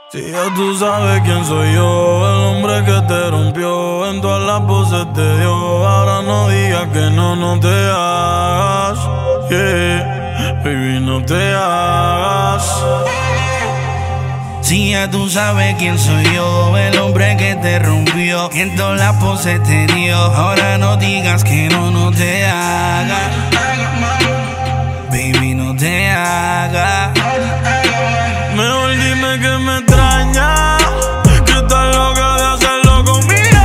Si ya tú sabes quién soy yo, el hombre que te rompió, en todas las voces te dio. Ahora no digas que no te hagas, yeah, baby, no te hagas. Si ya tú sabes quién soy yo, el hombre que te rompió, en todas las poses te dio. Ahora no digas que no te hagas, baby, no te hagas. Mejor dime que me extraña, que estás loca de hacerlo conmigo.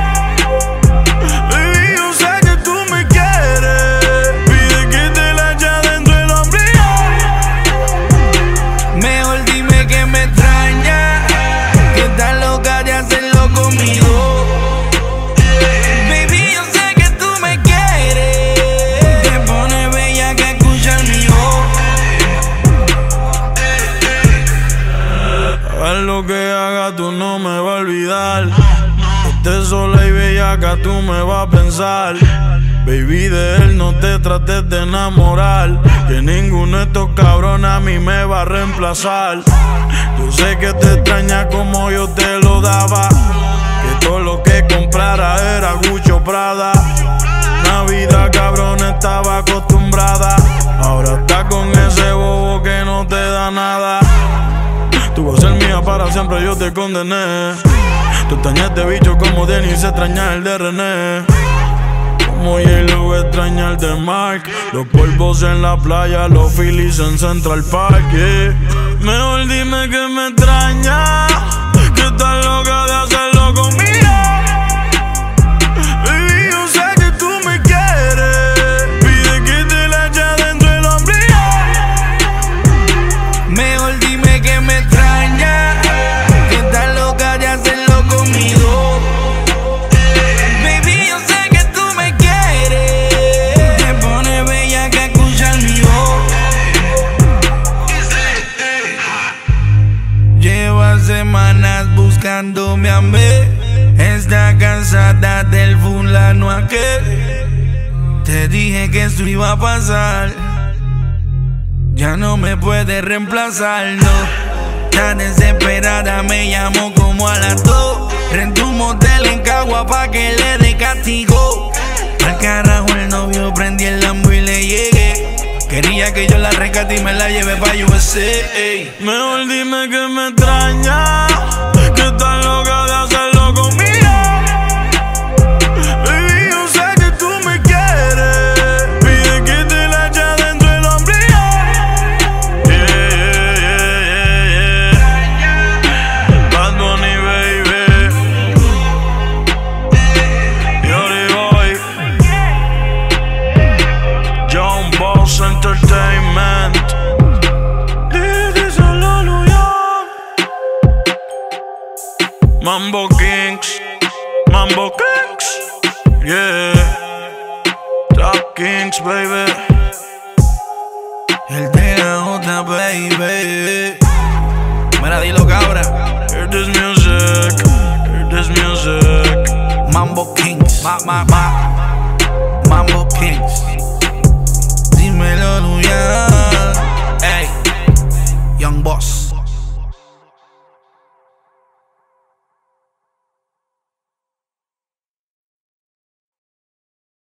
Baby, yo sé que tú me quieres, pide que te la eche adentro el ombligo. Mejor dime que me extraña, que estás loca de hacerlo conmigo. Baby, yo sé que tú me quieres, te pone bella que escucha el mío. Haz lo que haga, tú no me vas a olvidar. Estés sola y bellaca, tú me vas a pensar. Baby, de él no te trates de enamorar, que ninguno de estos cabrones a mí me va a reemplazar. Yo sé que te extraña como yo te lo daba, que todo lo que comprara era Gucci o Prada. Navidad, cabrón, estaba acostumbrada, ahora está con ese bobo que no te da nada. Tú vas a ser mía para siempre, yo te condené. Tú extrañas este bicho como Dennis extraña el de René, como J-Lo extraña el de Mark. Los polvos en la playa, los Phillies en Central Park, yeah. Mejor dime que me extraña, que estás loca de hacerlo conmigo. Baby, yo sé que tú me quieres, pide que te la eche adentro el ombligo. Mejor dime que me extraña, que estás loca de hacerlo conmigo. Baby, yo sé que tú me quieres, te pone bella que escucha el mío. Lleva semanas buscándome a mí, está cansada del fulano aquel. Te dije que esto iba a pasar, ya no me puede reemplazar, no. Tan desesperada me llamó como a las 2. Rentó un motel en Cagua pa' que le dé castigo. Al carajo el novio, prendí el Lambo y le llegué. Quería que yo la rescate y me la lleve pa' USA. Mejor dime que me extraña, que estás loca de hacerlo conmigo. Baby, yo sé que tú me quieres, pide que te la eche adentro el ombligo. Yeah, yeah, yeah, yeah. Bad Bunny, baby. Yori Boy, John Boss Entertainment. Mambo Kings, yeah, Top Kings, baby. El de la otra, baby. Mira, dilo, cabra. Hear this music, hear this music. Mambo Kings,